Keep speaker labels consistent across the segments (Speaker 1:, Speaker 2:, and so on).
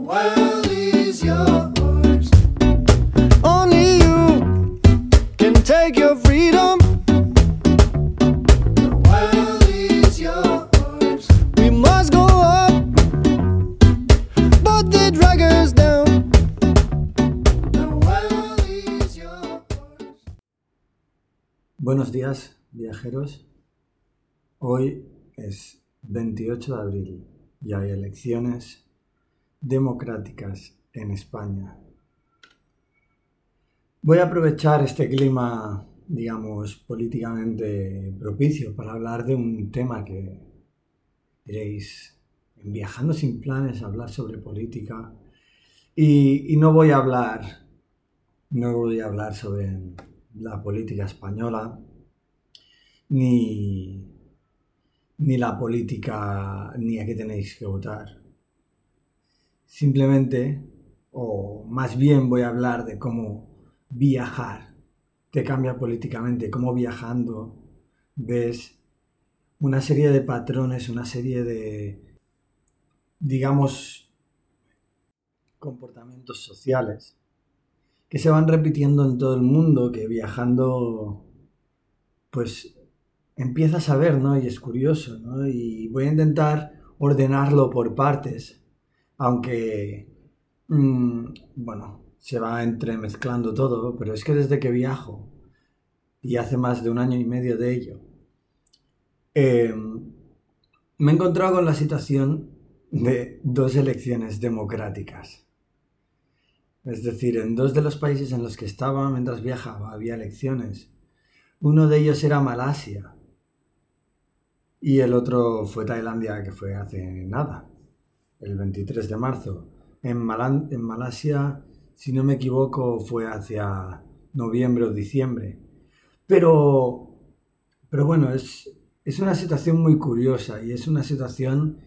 Speaker 1: world is yours. Only you can take your freedom. The world is yours. We must go up, but they drag us down. The world is yours.
Speaker 2: Buenos días, viajeros. Hoy es 28 de abril y hay elecciones democráticas en España. Voy a aprovechar este clima, digamos, políticamente propicio para hablar de un tema que diréis, en Viajando sin planes, hablar sobre política. Y no voy a hablar sobre la política española, ni la política, ni a qué tenéis que votar. Simplemente, o más bien voy a hablar de cómo viajar te cambia políticamente, cómo viajando ves una serie de patrones, una serie de, digamos, comportamientos sociales que se van repitiendo en todo el mundo, que viajando, pues empiezas a ver, ¿no? Y es curioso, ¿no? Y voy a intentar ordenarlo por partes, aunque, bueno, se va entremezclando todo, pero es que desde que viajo, y hace más de 1 año y medio de ello, me he encontrado con la situación de 2 elecciones democráticas. Es decir, en 2 de los países en los que estaba mientras viajaba había elecciones. Uno de ellos era Malasia y el otro fue Tailandia, que fue hace nada, el 23 de marzo. En Malasia, si no me equivoco, fue hacia noviembre o diciembre. Pero bueno, es una situación muy curiosa y es una situación,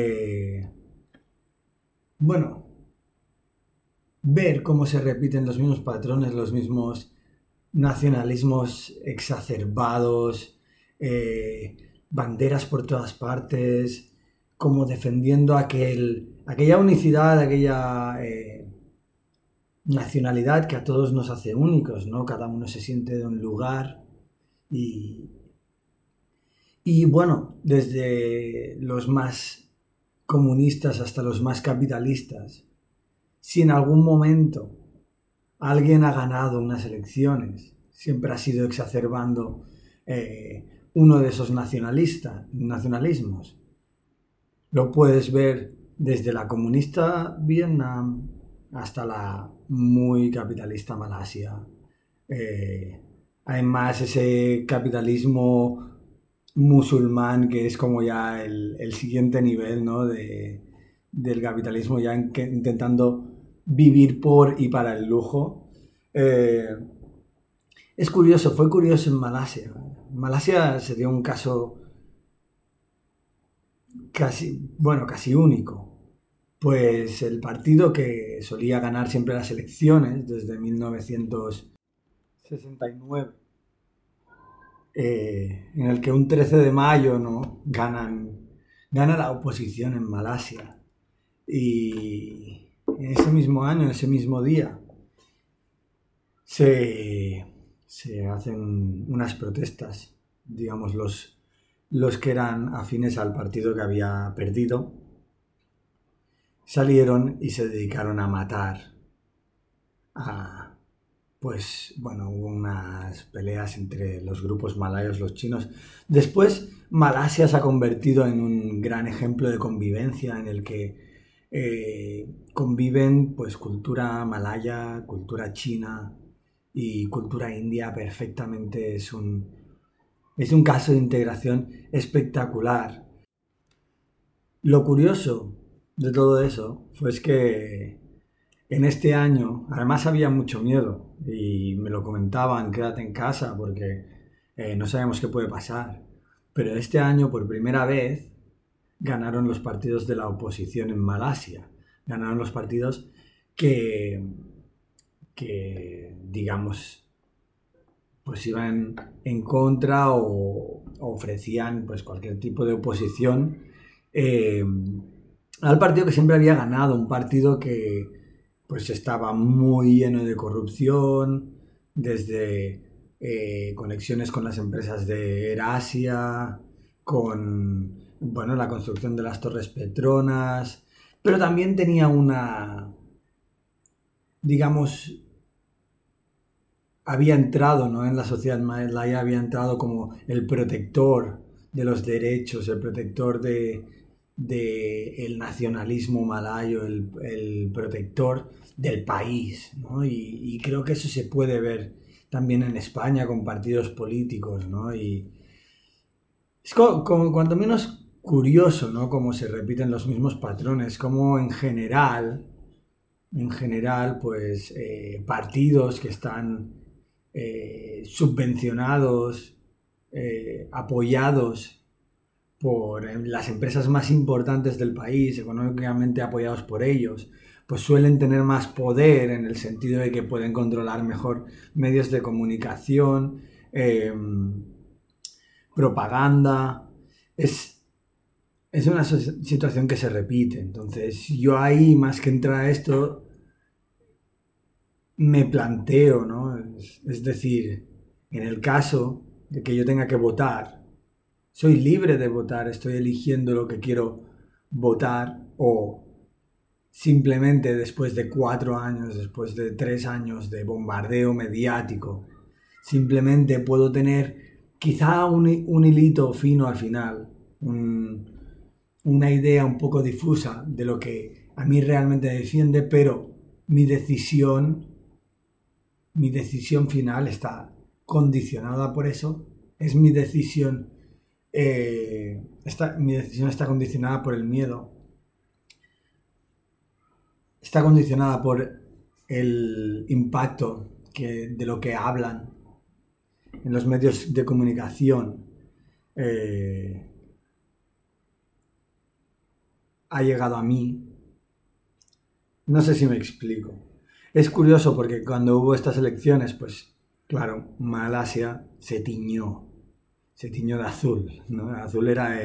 Speaker 2: bueno, ver cómo se repiten los mismos patrones, los mismos nacionalismos exacerbados, banderas por todas partes, como defendiendo aquella unicidad, aquella nacionalidad que a todos nos hace únicos, ¿no? Cada uno se siente de un lugar y bueno, desde los más comunistas hasta los más capitalistas, si en algún momento alguien ha ganado unas elecciones, siempre ha sido exacerbando uno de esos nacionalismos. Lo puedes ver desde la comunista Vietnam hasta la muy capitalista Malasia. Además, ese capitalismo musulmán que es como ya el siguiente nivel, ¿no? del capitalismo, ya intentando vivir por y para el lujo. Es curioso, fue curioso en Malasia. Malasia se dio un caso casi único. Pues el partido que solía ganar siempre las elecciones desde 1969, en el que un 13 de mayo, ¿no? gana la oposición en Malasia. Y en ese mismo año, en ese mismo día, se hacen unas protestas, digamos, los que eran afines al partido que había perdido, salieron y se dedicaron a matar hubo unas peleas entre los grupos malayos, los chinos. Después, Malasia se ha convertido en un gran ejemplo de convivencia en el que conviven pues cultura malaya, cultura china y cultura india perfectamente. Es un caso de integración espectacular. Lo curioso de todo eso fue que en este año, además había mucho miedo y me lo comentaban, quédate en casa porque no sabemos qué puede pasar. Pero este año, por primera vez, ganaron los partidos de la oposición en Malasia. Ganaron los partidos que digamos, pues iban en contra o ofrecían pues cualquier tipo de oposición al partido que siempre había ganado, un partido que pues estaba muy lleno de corrupción, desde conexiones con las empresas de Erasia, con bueno, la construcción de las Torres Petronas, pero también tenía una, digamos, había entrado, ¿no? En la sociedad malaya había entrado como el protector de los derechos, el protector de el nacionalismo malayo, el protector del país, ¿no? Y creo que eso se puede ver también en España con partidos políticos, ¿no? Y es como cuanto menos curioso, ¿no? Cómo se repiten los mismos patrones, como en general, pues partidos que están subvencionados, apoyados por las empresas más importantes del país, económicamente apoyados por ellos, pues suelen tener más poder en el sentido de que pueden controlar mejor medios de comunicación, propaganda. Es, es una situación que se repite. Entonces, yo ahí, más que entrar a esto, me planteo, ¿no? Es decir, en el caso de que yo tenga que votar, soy libre de votar, estoy eligiendo lo que quiero votar o simplemente después de 4 años, después de 3 años de bombardeo mediático, simplemente puedo tener quizá un hilito fino al final, una idea un poco difusa de lo que a mí realmente defiende, pero mi decisión mi decisión final está condicionada por eso. Es mi decisión. Mi decisión está condicionada por el miedo. Está condicionada por el impacto de lo que hablan en los medios de comunicación. Ha llegado a mí. No sé si me explico. Es curioso porque cuando hubo estas elecciones, pues claro, Malasia se tiñó de azul, ¿no? Azul era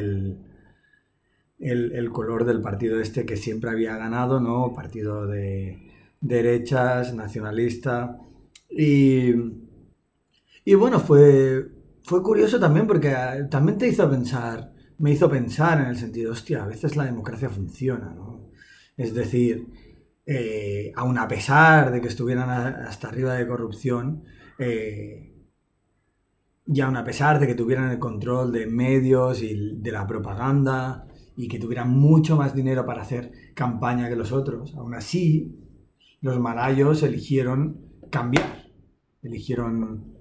Speaker 2: el color del partido este que siempre había ganado, ¿no? Partido de derechas, nacionalista. Y, y bueno, fue curioso también porque también me hizo pensar en el sentido, hostia, a veces la democracia funciona, ¿no? Es decir, aun a pesar de que estuvieran hasta arriba de corrupción, y aun a pesar de que tuvieran el control de medios y de la propaganda y que tuvieran mucho más dinero para hacer campaña que los otros, aún así los malayos eligieron cambiar, eligieron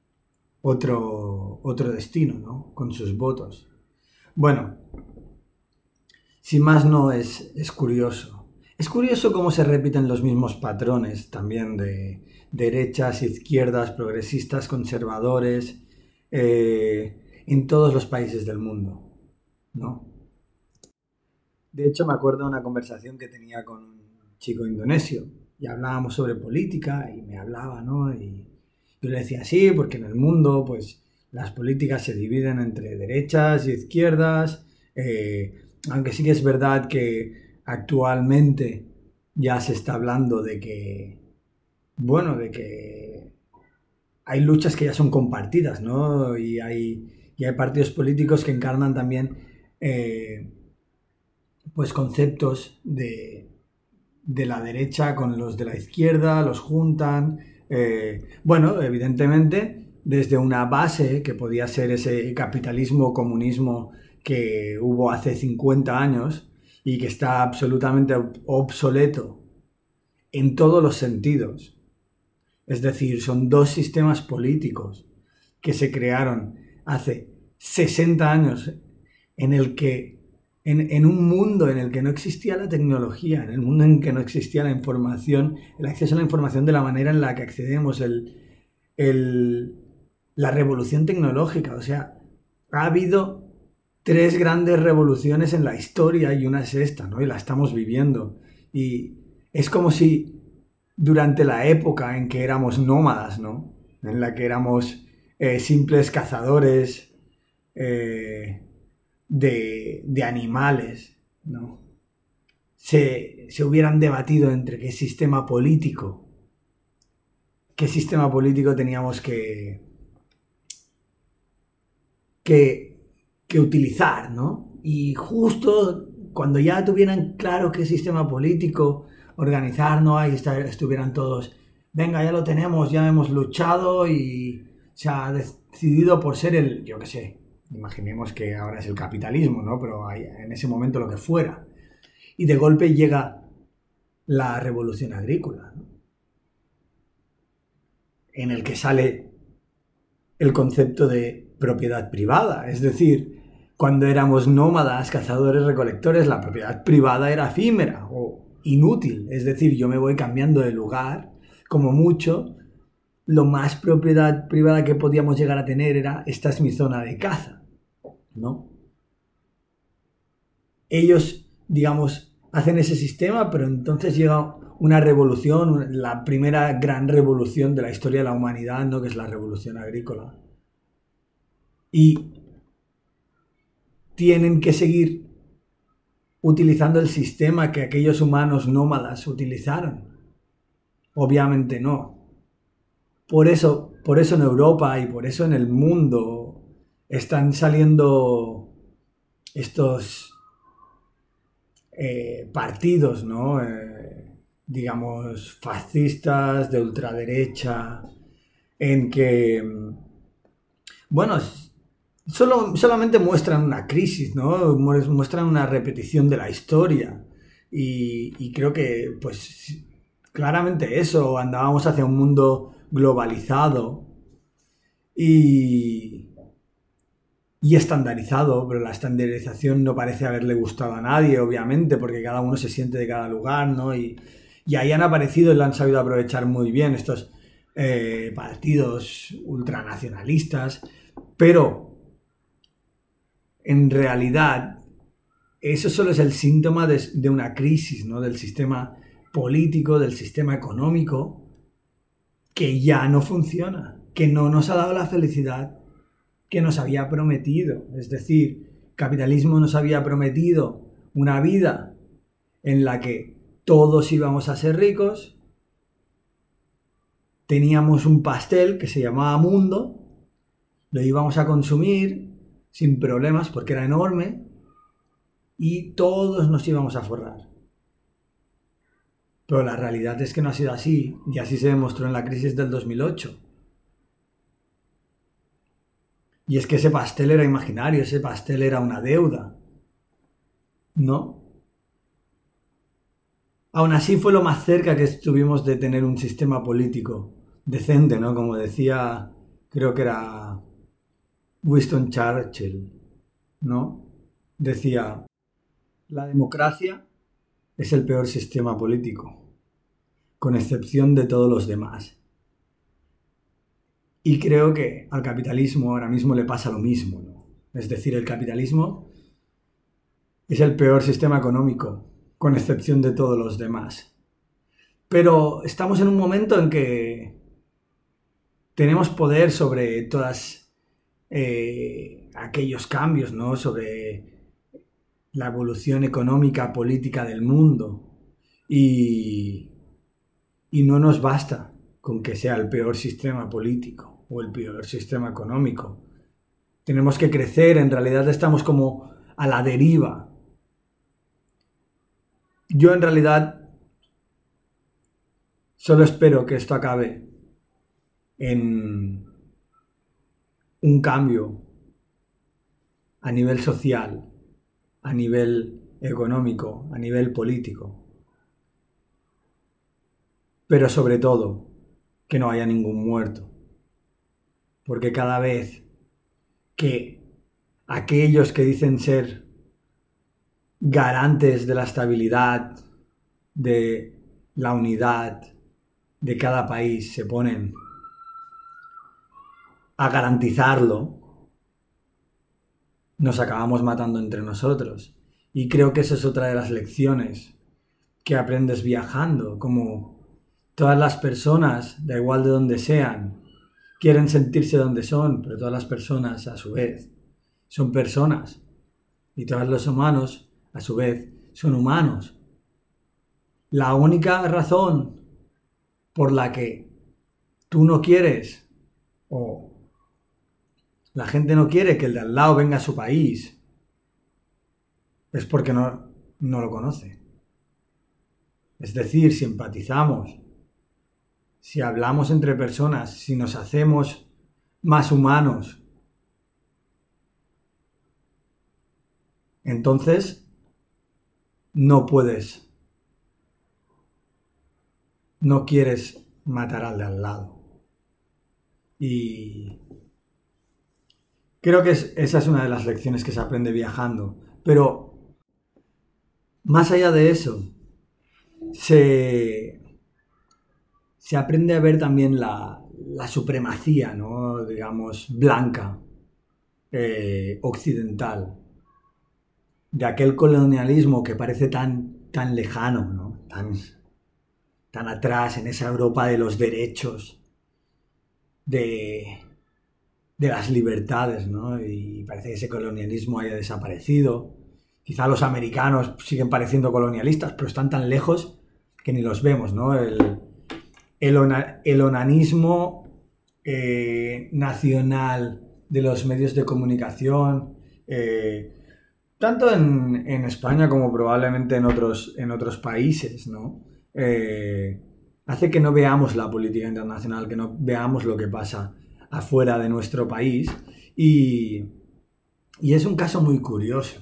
Speaker 2: otro destino, ¿no? Con sus votos. Bueno, sin más no es curioso. Es curioso cómo se repiten los mismos patrones también de derechas, izquierdas, progresistas, conservadores, en todos los países del mundo, ¿no? De hecho, me acuerdo de una conversación que tenía con un chico indonesio y hablábamos sobre política y me hablaba, ¿no? Y yo le decía, sí, porque en el mundo, pues, las políticas se dividen entre derechas y izquierdas, aunque sí que es verdad que actualmente ya se está hablando de que, bueno, de que hay luchas que ya son compartidas, ¿no? Y hay partidos políticos que encarnan también eh, pues conceptos de la derecha con los de la izquierda, los juntan. Bueno, evidentemente, desde una base que podía ser ese capitalismo, comunismo que hubo hace 50 años y que está absolutamente obsoleto en todos los sentidos. Es decir, son dos sistemas políticos que se crearon hace 60 años en el que, en un mundo en el que no existía la tecnología, en el mundo en que no existía la información, el acceso a la información de la manera en la que accedemos, la revolución tecnológica. O sea, ha habido tres grandes revoluciones en la historia y una es esta, ¿no? Y la estamos viviendo. Y es como si durante la época en que éramos nómadas, ¿no? En la que éramos simples cazadores de animales, ¿no? se hubieran debatido entre qué sistema político teníamos que utilizar, ¿no? Y justo cuando ya tuvieran claro qué sistema político organizar, ¿no? Ahí estuvieran todos, venga, ya lo tenemos, ya hemos luchado y se ha decidido por ser yo qué sé, imaginemos que ahora es el capitalismo, ¿no? Pero en ese momento lo que fuera. Y de golpe llega la revolución agrícola, ¿no? En el que sale el concepto de propiedad privada. Es decir, cuando éramos nómadas, cazadores, recolectores, la propiedad privada era efímera o inútil. Es decir, yo me voy cambiando de lugar, como mucho. Lo más propiedad privada que podíamos llegar a tener era, esta es mi zona de caza, ¿no? Ellos, digamos, hacen ese sistema, pero entonces llega una revolución, la primera gran revolución de la historia de la humanidad, ¿no? Que es la revolución agrícola. Y tienen que seguir utilizando el sistema que aquellos humanos nómadas utilizaron. Obviamente no. Por eso en Europa y por eso en el mundo están saliendo estos partidos, ¿no? Digamos, fascistas, de ultraderecha, en que, bueno, solamente muestran una crisis, ¿no? Muestran una repetición de la historia. Y creo que, pues, claramente eso, andábamos hacia un mundo globalizado y estandarizado, pero la estandarización no parece haberle gustado a nadie, obviamente, porque cada uno se siente de cada lugar, ¿no? Y ahí han aparecido y lo han sabido aprovechar muy bien estos partidos ultranacionalistas, pero en realidad eso solo es el síntoma de una crisis, ¿no? Del sistema político, del sistema económico, que ya no funciona, que no nos ha dado la felicidad que nos había prometido. Es decir, capitalismo nos había prometido una vida en la que todos íbamos a ser ricos, teníamos un pastel que se llamaba mundo, lo íbamos a consumir sin problemas porque era enorme y todos nos íbamos a forrar. Pero la realidad es que no ha sido así, y así se demostró en la crisis del 2008. Y es que ese pastel era imaginario, ese pastel era una deuda, ¿no? Aún así fue lo más cerca que estuvimos de tener un sistema político decente, ¿no? Como decía, creo que era Winston Churchill, ¿no? Decía, la democracia es el peor sistema político, con excepción de todos los demás. Y creo que al capitalismo ahora mismo le pasa lo mismo, ¿no? Es decir, el capitalismo es el peor sistema económico, con excepción de todos los demás. Pero estamos en un momento en que tenemos poder sobre todas aquellos cambios, ¿no? Sobre la evolución económica, política del mundo. Y no nos basta con que sea el peor sistema político o el peor sistema económico. Tenemos que crecer, en realidad estamos como a la deriva. Yo en realidad solo espero que esto acabe en un cambio a nivel social, a nivel económico, a nivel político. Pero sobre todo, que no haya ningún muerto. Porque cada vez que aquellos que dicen ser garantes de la estabilidad, de la unidad de cada país se ponen a garantizarlo, nos acabamos matando entre nosotros. Y creo que esa es otra de las lecciones que aprendes viajando, como todas las personas, da igual de donde sean, quieren sentirse donde son, pero todas las personas, a su vez, son personas. Y todos los humanos, a su vez, son humanos. la única razón por la que tú no quieres o la gente no quiere que el de al lado venga a su país es porque no lo conoce. Es decir, si empatizamos, si hablamos entre personas, si nos hacemos más humanos, entonces no quieres matar al de al lado. Y creo que esa es una de las lecciones que se aprende viajando. Pero más allá de eso, se aprende a ver también la supremacía, ¿no? Digamos, blanca, occidental, de aquel colonialismo que parece tan lejano, ¿no? Tan atrás en esa Europa de los derechos, de las libertades, ¿no? Y parece que ese colonialismo haya desaparecido. Quizá los americanos siguen pareciendo colonialistas, pero están tan lejos que ni los vemos, ¿no? El onanismo nacional de los medios de comunicación, tanto en España como probablemente en otros países, ¿no? Hace que no veamos la política internacional, que no veamos lo que pasa afuera de nuestro país, y es un caso muy curioso.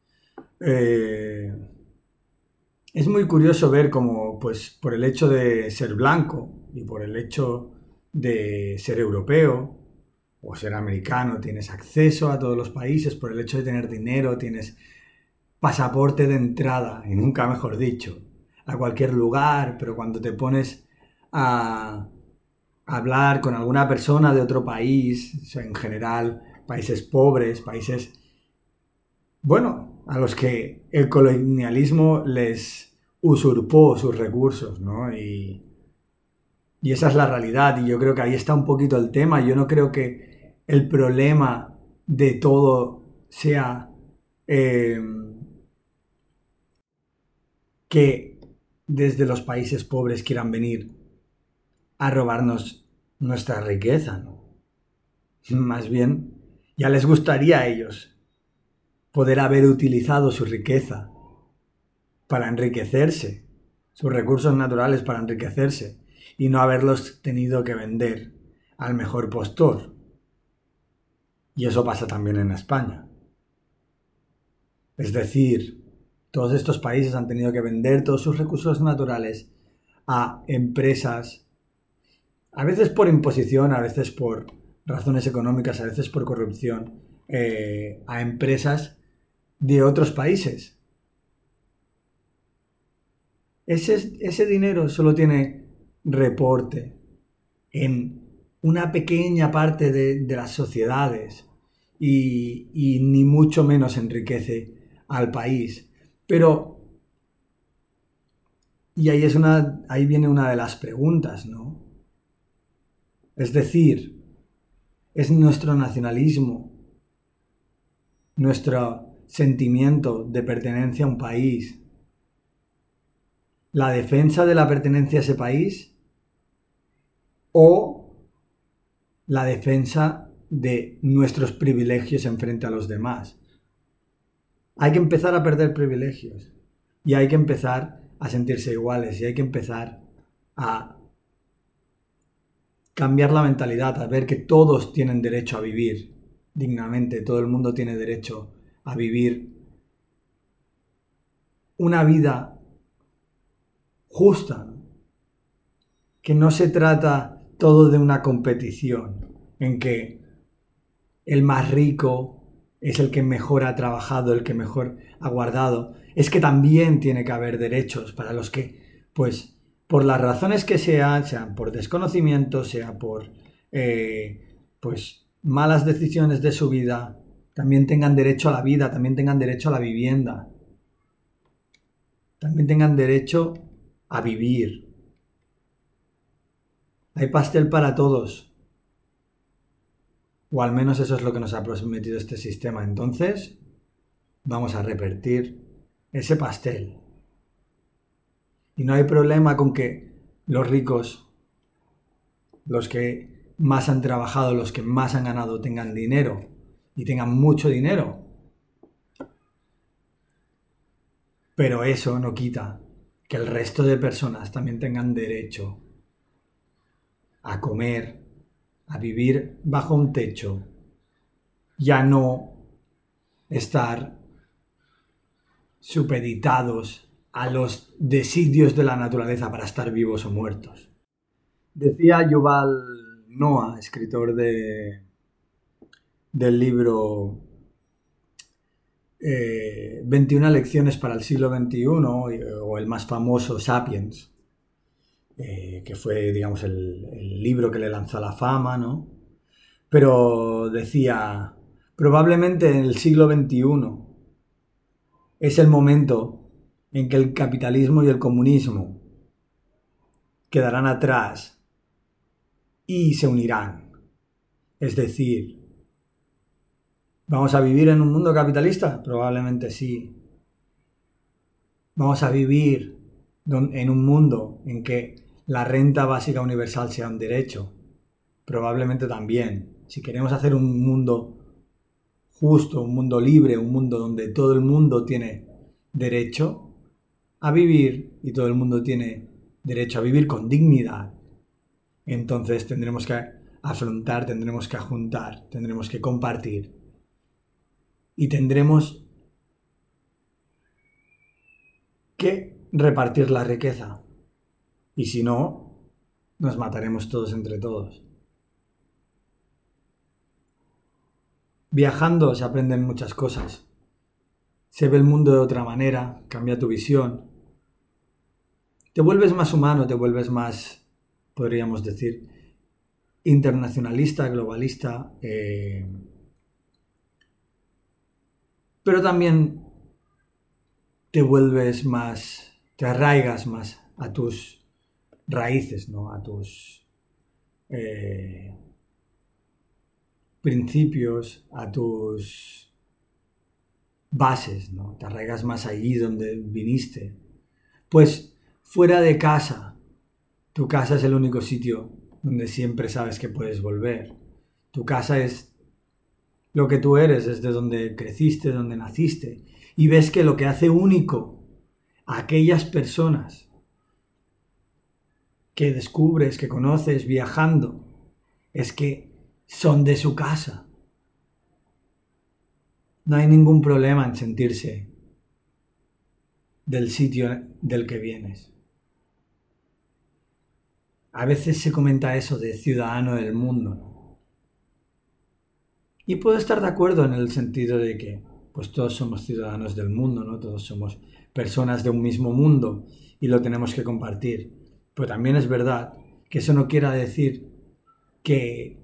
Speaker 2: Es muy curioso ver cómo, pues, por el hecho de ser blanco y por el hecho de ser europeo o ser americano, tienes acceso a todos los países, por el hecho de tener dinero, tienes pasaporte de entrada, y nunca mejor dicho, a cualquier lugar, pero cuando te pones a hablar con alguna persona de otro país, en general, países pobres, países, bueno, a los que el colonialismo les usurpó sus recursos, ¿no? Y esa es la realidad, y yo creo que ahí está un poquito el tema. Yo no creo que el problema de todo sea que desde los países pobres quieran venir a robarnos nuestra riqueza, ¿no? Más bien, ya les gustaría a ellos poder haber utilizado su riqueza para enriquecerse, sus recursos naturales para enriquecerse, y no haberlos tenido que vender al mejor postor. Y eso pasa también en España. Es decir, todos estos países han tenido que vender todos sus recursos naturales a empresas, a veces por imposición, a veces por razones económicas, a veces por corrupción, a empresas de otros países. Ese dinero solo tiene reporte en una pequeña parte de las sociedades y ni mucho menos enriquece al país. Pero, y ahí viene una de las preguntas, ¿no? Es decir, es nuestro nacionalismo, nuestro sentimiento de pertenencia a un país, la defensa de la pertenencia a ese país, o la defensa de nuestros privilegios en frente a los demás. Hay que empezar a perder privilegios y hay que empezar a sentirse iguales y hay que empezar a cambiar la mentalidad, a ver que todos tienen derecho a vivir dignamente, todo el mundo tiene derecho a vivir una vida justa, que no se trata todo de una competición en que el más rico es el que mejor ha trabajado, el que mejor ha guardado. Es que también tiene que haber derechos para los que, pues, por las razones que sean por desconocimiento, sea por, pues, malas decisiones de su vida, también tengan derecho a la vida, también tengan derecho a la vivienda, también tengan derecho a vivir. Hay pastel para todos. O al menos eso es lo que nos ha prometido este sistema. Entonces, vamos a repartir ese pastel. Y no hay problema con que los ricos, los que más han trabajado, los que más han ganado, tengan dinero y tengan mucho dinero. Pero eso no quita que el resto de personas también tengan derecho a comer, a vivir bajo un techo, y a no estar supeditados a los designios de la naturaleza para estar vivos o muertos. Decía Yuval Noah, escritor del libro 21 lecciones para el siglo XXI, o el más famoso, Sapiens, que fue, digamos, el libro que le lanzó a la fama, ¿no? Pero decía, probablemente en el siglo XXI es el momento en que el capitalismo y el comunismo quedarán atrás y se unirán. Es decir, ¿vamos a vivir en un mundo capitalista? Probablemente sí. ¿Vamos a vivir en un mundo en que la renta básica universal sea un derecho? Probablemente también. Si queremos hacer un mundo justo, un mundo libre, un mundo donde todo el mundo tiene derecho a vivir y todo el mundo tiene derecho a vivir con dignidad, entonces tendremos que afrontar, tendremos que juntar, tendremos que compartir y tendremos que repartir la riqueza. Y si no, nos mataremos todos entre todos. Viajando se aprenden muchas cosas. Se ve el mundo de otra manera, cambia tu visión. Te vuelves más humano, te vuelves más, podríamos decir, internacionalista, globalista, pero también te vuelves más, te arraigas más a tus raíces, ¿no? A tus principios, a tus bases, ¿no? Te arraigas más allí donde viniste. Pues fuera de casa, tu casa es el único sitio donde siempre sabes que puedes volver. Tu casa es lo que tú eres, es de donde creciste, donde naciste. Y ves que lo que hace único a aquellas personas que descubres, que conoces viajando, es que son de su casa. No hay ningún problema en sentirse del sitio del que vienes. A veces se comenta eso de ciudadano del mundo, ¿no? Y puedo estar de acuerdo en el sentido de que pues todos somos ciudadanos del mundo, ¿no? Todos somos personas de un mismo mundo y lo tenemos que compartir. Pero también es verdad que eso no quiere decir que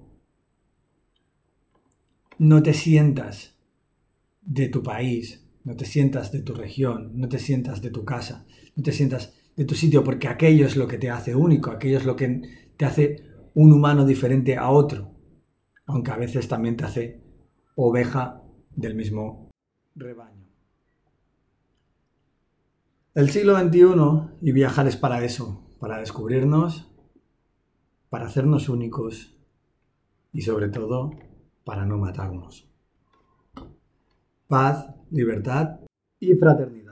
Speaker 2: no te sientas de tu país, no te sientas de tu región, no te sientas de tu casa, no te sientas de tu sitio, porque aquello es lo que te hace único, aquello es lo que te hace un humano diferente a otro, aunque a veces también te hace oveja del mismo rebaño. El siglo XXI y viajar es para eso, para descubrirnos, para hacernos únicos y sobre todo para no matarnos. Paz, libertad y fraternidad.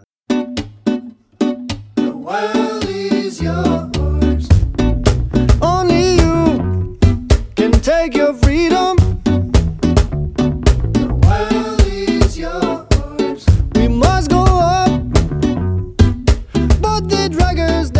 Speaker 1: The world is yours. Only you can take your freedom. The world is yours. We must go up, but the drag us